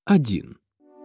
1.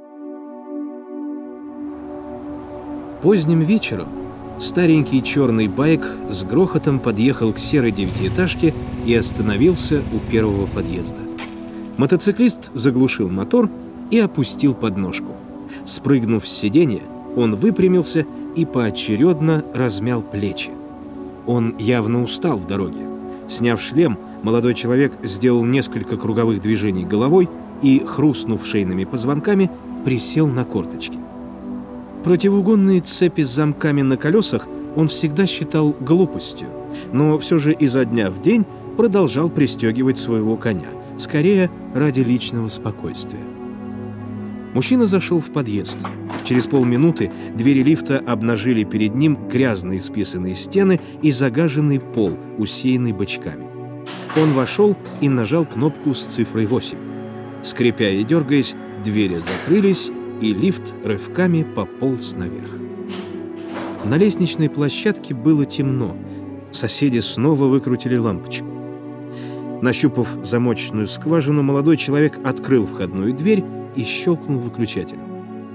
Поздним вечером старенький черный байк с грохотом подъехал к серой девятиэтажке и остановился у первого подъезда. Мотоциклист заглушил мотор и опустил подножку. Спрыгнув с сиденья, он выпрямился и поочередно размял плечи. Он явно устал в дороге. Сняв шлем, молодой человек сделал несколько круговых движений головой и, хрустнув шейными позвонками, присел на корточки. Противоугонные цепи с замками на колесах он всегда считал глупостью, но все же изо дня в день продолжал пристегивать своего коня, скорее ради личного спокойствия. Мужчина зашел в подъезд. Через полминуты двери лифта обнажили перед ним грязные списанные стены и загаженный пол, усеянный бычками. Он вошел и нажал кнопку с цифрой 8. Скрипя и дергаясь, двери закрылись, и лифт рывками пополз наверх. На лестничной площадке было темно. Соседи снова выкрутили лампочку. Нащупав замочную скважину, молодой человек открыл входную дверь и щелкнул выключателем.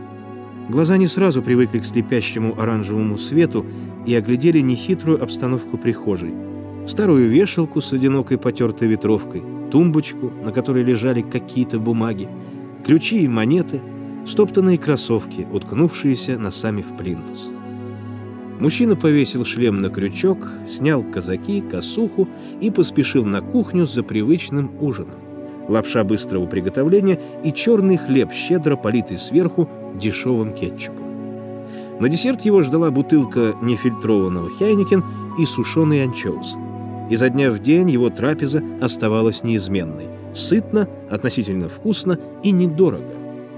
Глаза не сразу привыкли к слепящему оранжевому свету и оглядели нехитрую обстановку прихожей. Старую вешалку с одинокой потертой ветровкой, тумбочку, на которой лежали какие-то бумаги, ключи и монеты, стоптанные кроссовки, уткнувшиеся носами в плинтус. Мужчина повесил шлем на крючок, снял казаки, косуху и поспешил на кухню за привычным ужином. Лапша быстрого приготовления и черный хлеб, щедро политый сверху дешевым кетчупом. На десерт его ждала бутылка нефильтрованного Хайнекен и сушеные анчоусы. Изо дня в день его трапеза оставалась неизменной. Сытно, относительно вкусно и недорого.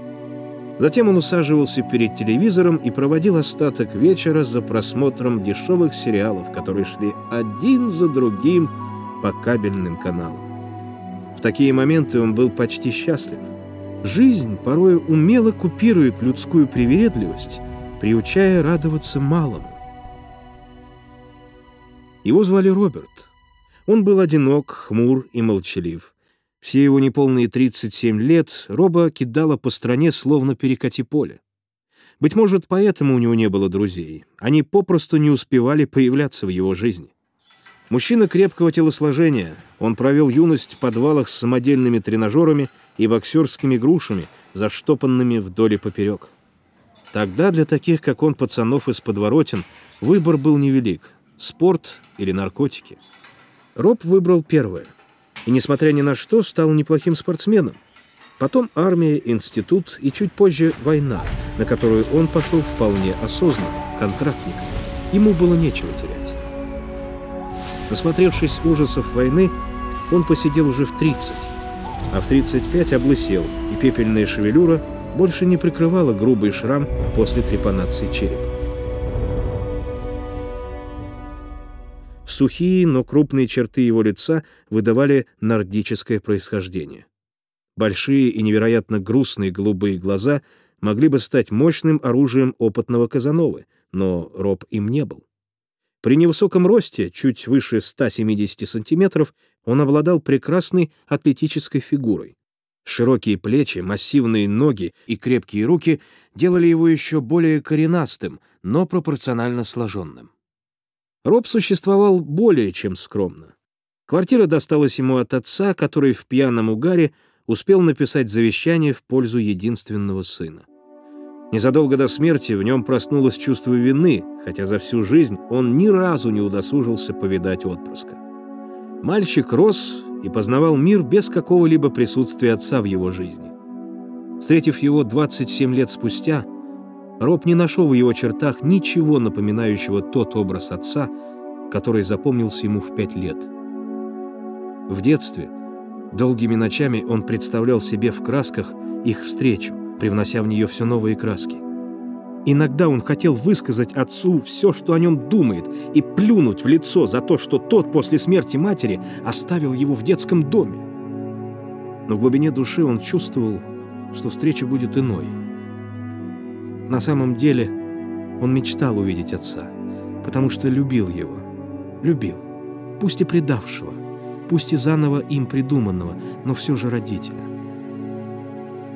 Затем он усаживался перед телевизором и проводил остаток вечера за просмотром дешевых сериалов, которые шли один за другим по кабельным каналам. В такие моменты он был почти счастлив. Жизнь порой умело купирует людскую привередливость, приучая радоваться малому. Его звали Роберт. Он был одинок, хмур и молчалив. Все его неполные 37 лет Роба кидала по стране, словно перекати поле. Быть может, поэтому у него не было друзей. Они попросту не успевали появляться в его жизни. Мужчина крепкого телосложения. Он провел юность в подвалах с самодельными тренажерами и боксерскими грушами, заштопанными вдоль и поперек. Тогда для таких, как он, пацанов из подворотен, выбор был невелик — спорт или наркотики. Роб выбрал первое. И, несмотря ни на что, стал неплохим спортсменом. Потом армия, институт и чуть позже война, на которую он пошел вполне осознанно, контрактником. Ему было нечего терять. Насмотревшись ужасов войны, он посидел уже в 30, а в 35 облысел, и пепельная шевелюра больше не прикрывала грубый шрам после трепанации черепа. Сухие, но крупные черты его лица выдавали нордическое происхождение. Большие и невероятно грустные голубые глаза могли бы стать мощным оружием опытного Казановы, но Роб им не был. При невысоком росте, чуть выше 170 сантиметров, он обладал прекрасной атлетической фигурой. Широкие плечи, массивные ноги и крепкие руки делали его еще более коренастым, но пропорционально сложенным. Роб существовал более чем скромно. Квартира досталась ему от отца, который в пьяном угаре успел написать завещание в пользу единственного сына. Незадолго до смерти в нем проснулось чувство вины, хотя за всю жизнь он ни разу не удосужился повидать отпрыска. Мальчик рос и познавал мир без какого-либо присутствия отца в его жизни. Встретив его 27 лет спустя, Роб не нашел в его чертах ничего напоминающего тот образ отца, который запомнился ему в 5 лет. В детстве долгими ночами он представлял себе в красках их встречу, привнося в нее все новые краски. Иногда он хотел высказать отцу все, что о нем думает, и плюнуть в лицо за то, что тот после смерти матери оставил его в детском доме. Но в глубине души он чувствовал, что встреча будет иной. На самом деле он мечтал увидеть отца, потому что любил его. Любил, пусть и предавшего, пусть и заново им придуманного, но все же родителя.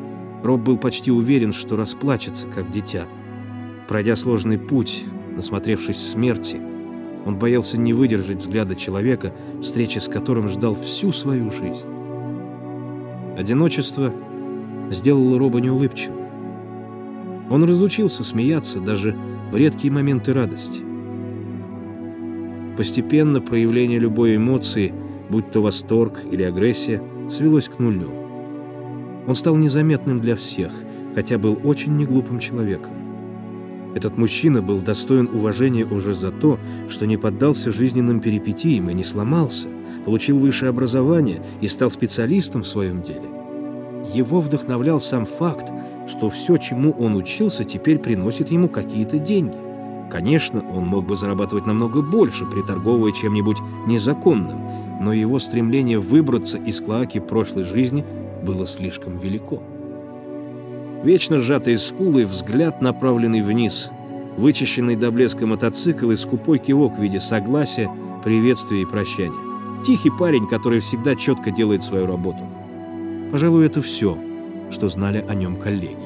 Роб был почти уверен, что расплачется, как дитя. Пройдя сложный путь, насмотревшись смерти, он боялся не выдержать взгляда человека, встречи с которым ждал всю свою жизнь. Одиночество сделало Роба неулыбчивым. Он разучился смеяться даже в редкие моменты радости. Постепенно проявление любой эмоции, будь то восторг или агрессия, свелось к нулю. Он стал незаметным для всех, хотя был очень неглупым человеком. Этот мужчина был достоин уважения уже за то, что не поддался жизненным перипетиям и не сломался, получил высшее образование и стал специалистом в своем деле. Его вдохновлял сам факт, что все, чему он учился, теперь приносит ему какие-то деньги. Конечно, он мог бы зарабатывать намного больше, приторговывая чем-нибудь незаконным, но его стремление выбраться из клоаки прошлой жизни было слишком велико. Вечно сжатые скулы, взгляд, направленный вниз, вычищенный до блеска мотоцикл и скупой кивок в виде согласия, приветствия и прощания. Тихий парень, который всегда четко делает свою работу. Пожалуй, это все, что знали о нем коллеги.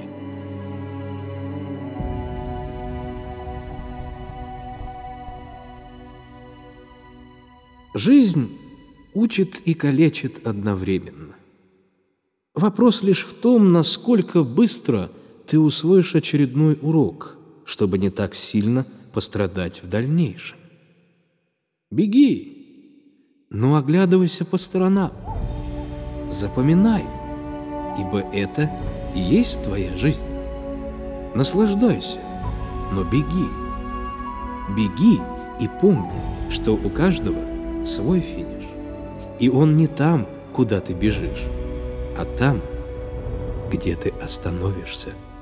Жизнь учит и калечит одновременно. Вопрос лишь в том, насколько быстро ты усвоишь очередной урок, чтобы не так сильно пострадать в дальнейшем. Беги, но оглядывайся по сторонам. Запоминай, ибо это и есть твоя жизнь. Наслаждайся, но беги. Беги и помни, что у каждого свой финиш. И он не там, куда ты бежишь, а там, где ты остановишься.